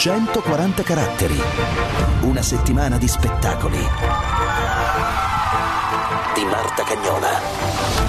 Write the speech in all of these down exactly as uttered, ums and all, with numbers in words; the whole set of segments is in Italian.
centoquaranta caratteri. Una settimana di spettacoli di Marta Cagnola.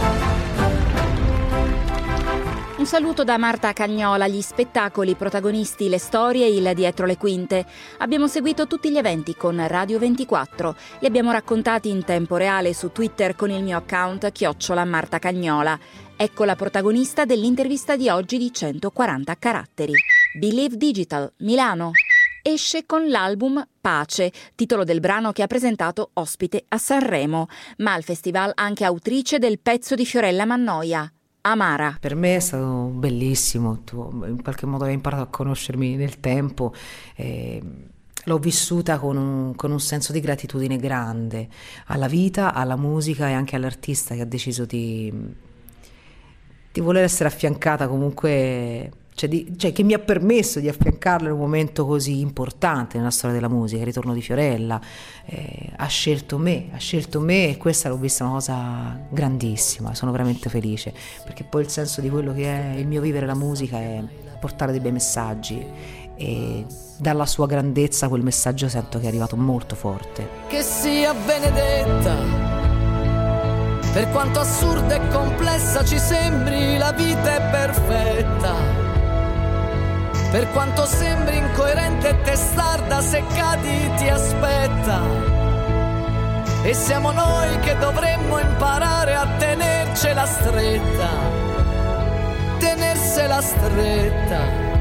Un saluto da Marta Cagnola. Gli spettacoli, i protagonisti, le storie, il dietro le quinte. Abbiamo seguito tutti gli eventi con Radio ventiquattro. Li abbiamo raccontati in tempo reale su Twitter con il mio account chiocciola Marta Cagnola. Ecco la protagonista dell'intervista di oggi di centoquaranta caratteri. Believe Digital, Milano. Esce con l'album Pace, titolo del brano che ha presentato ospite a Sanremo, ma al festival anche autrice del pezzo di Fiorella Mannoia, Amara. Per me è stato bellissimo, tu in qualche modo hai imparato a conoscermi nel tempo, eh, l'ho vissuta con un, con un senso di gratitudine grande alla vita, alla musica e anche all'artista che ha deciso di, di voler essere affiancata comunque, cioè, di, cioè che mi ha permesso di affiancarla in un momento così importante nella storia della musica, il ritorno di Fiorella. Eh, ha scelto me, ha scelto me e questa l'ho vista una cosa grandissima, sono veramente felice, perché poi il senso di quello che è il mio vivere la musica è portare dei bei messaggi e dalla sua grandezza quel messaggio sento che è arrivato molto forte. Che sia benedetta, per quanto assurda e complessa ci sembri, la vita è perfetta. Per quanto sembri incoerente e testarda, se cadi ti aspetta. E siamo noi che dovremmo imparare a tenercela stretta, tenersela stretta.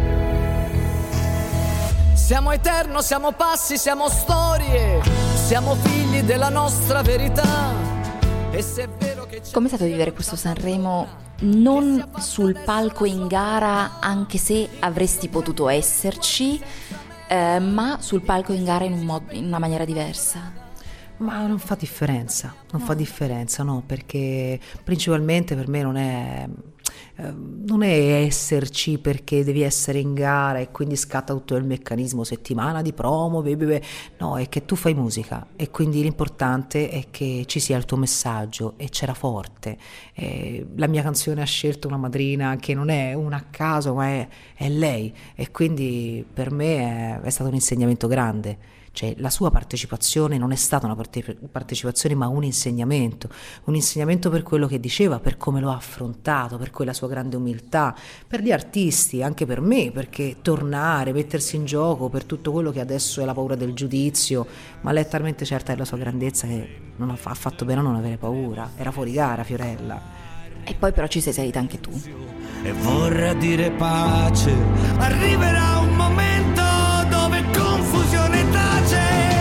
Siamo eterno, siamo passi, siamo storie, siamo figli della nostra verità. E se è vero che com'è stato vivere questo Sanremo non sul palco in gara, anche se avresti potuto esserci, eh, ma sul palco in gara in, un mod- in una maniera diversa? Ma non fa differenza, non No. fa differenza, no, perché principalmente per me non è, eh, non è esserci perché devi essere in gara e quindi scatta tutto il meccanismo settimana di promo, beh, beh, beh. No, è che tu fai musica e quindi l'importante è che ci sia il tuo messaggio e c'era forte. Eh, la mia canzone ha scelto una madrina che non è una a caso, ma è, è lei, e quindi per me è, è stato un insegnamento grande. Cioè la sua partecipazione non è stata una parte- partecipazione ma un insegnamento, un insegnamento per quello che diceva, per come lo ha affrontato, per quella sua grande umiltà, per gli artisti, anche per me, perché tornare, mettersi in gioco per tutto quello che adesso è la paura del giudizio, ma lei è talmente certa della sua grandezza che non ha, ha fatto bene a non avere paura, era fuori gara Fiorella. E poi però ci sei salita anche tu. e vorrà dire pace. Arriverà un momento dove confusione tace.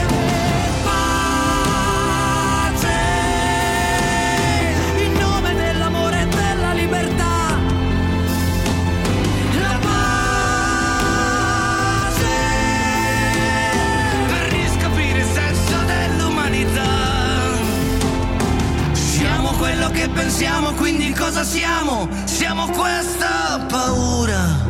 Pace in nome dell'amore e della libertà. La pace per riscoprire il senso dell'umanità. Siamo quello che pensiamo, quindi cosa siamo? Siamo questa paura.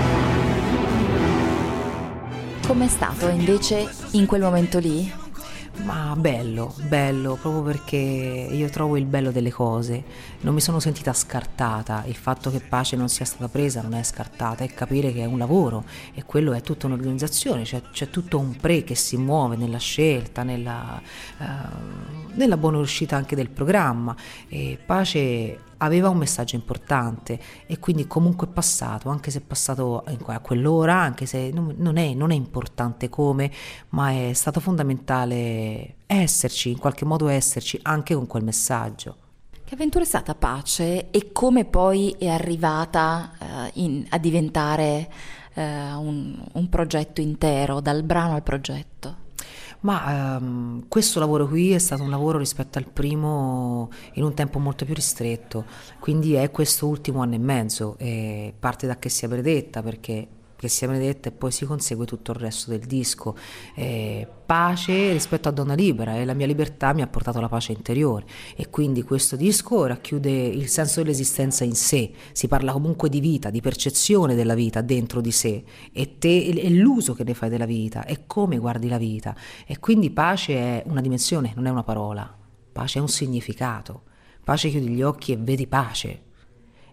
Com'è stato invece in quel momento lì? Ma bello, bello, proprio perché io trovo il bello delle cose, non mi sono sentita scartata, il fatto che Pace non sia stata presa non è scartata, è capire che è un lavoro e quello è tutta un'organizzazione, c'è, c'è tutto un pre che si muove nella scelta, nella, uh, nella buona uscita anche del programma, e Pace aveva un messaggio importante e quindi comunque è passato, anche se è passato a quell'ora, anche se non, non, è, non è importante come, ma è stato fondamentale esserci, in qualche modo esserci anche con quel messaggio. Che avventura è stata Pace e come poi è arrivata uh, in, a diventare uh, un, un progetto intero, dal brano al progetto? Ma um, questo lavoro qui è stato un lavoro rispetto al primo in un tempo molto più ristretto, quindi è questo ultimo anno e mezzo, e parte da Che sia benedetta, perché Che sia benedetta e poi si consegue tutto il resto del disco. Eh, pace rispetto a Donna Libera, e la mia libertà mi ha portato la pace interiore, e quindi questo disco racchiude il senso dell'esistenza in sé, si parla comunque di vita, di percezione della vita dentro di sé, e te e l'uso che ne fai della vita e come guardi la vita, e quindi pace è una dimensione, non è una parola, pace è un significato, pace chiudi gli occhi e vedi pace.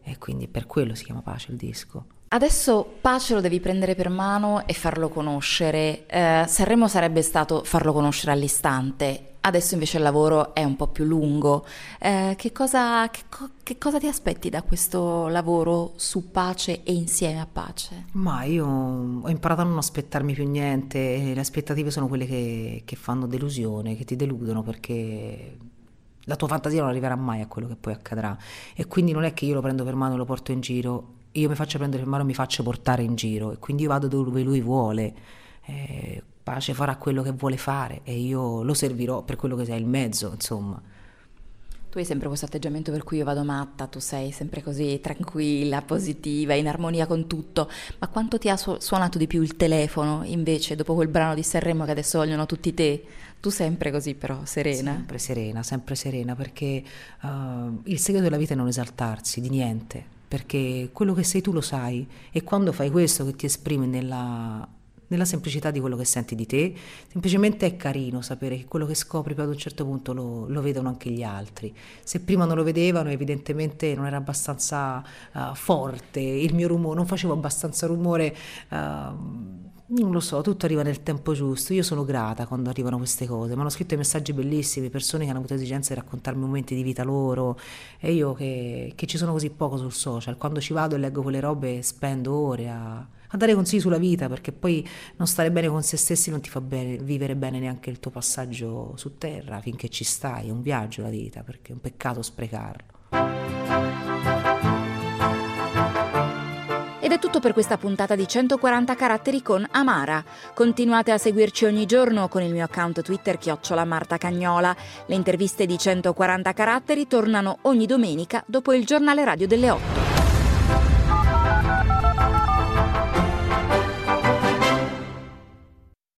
e quindi per quello si chiama Pace il disco. Adesso Pace lo devi prendere per mano e farlo conoscere. Eh, Sanremo sarebbe stato farlo conoscere all'istante, adesso invece il lavoro è un po' più lungo. Eh, che cosa, che, co- che cosa ti aspetti da questo lavoro su Pace e insieme a Pace? Ma io ho imparato a non aspettarmi più niente, e le aspettative sono quelle che, che fanno delusione, che ti deludono, perché la tua fantasia non arriverà mai a quello che poi accadrà, e quindi non è che io lo prendo per mano e lo porto in giro, io mi faccio prendere per mano e mi faccio portare in giro, e quindi io vado dove lui vuole. eh, Pace farà quello che vuole fare e io lo servirò per quello che sia il mezzo, insomma. Tu hai sempre questo atteggiamento per cui io vado matta, tu sei sempre così tranquilla, positiva, in armonia con tutto, ma quanto ti ha su- suonato di più il telefono invece dopo quel brano di Sanremo che adesso vogliono tutti te? Tu sempre così però, serena? Sempre serena, sempre serena, perché uh, il segreto della vita è non esaltarsi di niente, perché quello che sei tu lo sai, e quando fai questo che ti esprime nella... nella semplicità di quello che senti di te, semplicemente è carino sapere che quello che scopri poi ad un certo punto lo, lo vedono anche gli altri. Se prima non lo vedevano, evidentemente non era abbastanza uh, forte il mio rumore, non facevo abbastanza rumore, uh, non lo so, tutto arriva nel tempo giusto. Io sono grata quando arrivano queste cose, mi hanno scritto dei messaggi bellissimi, persone che hanno avuto esigenza di raccontarmi momenti di vita loro, e io che, che ci sono così poco sul social, quando ci vado e leggo quelle robe spendo ore a a dare consigli sulla vita, perché poi non stare bene con se stessi non ti fa bene, vivere bene neanche il tuo passaggio su terra finché ci stai. È un viaggio la vita, perché è un peccato sprecarlo. Ed è tutto per questa puntata di centoquaranta caratteri con Amara. Continuate a seguirci ogni giorno con il mio account Twitter chiocciola Marta Cagnola. Le interviste di centoquaranta caratteri tornano ogni domenica dopo il giornale radio delle otto.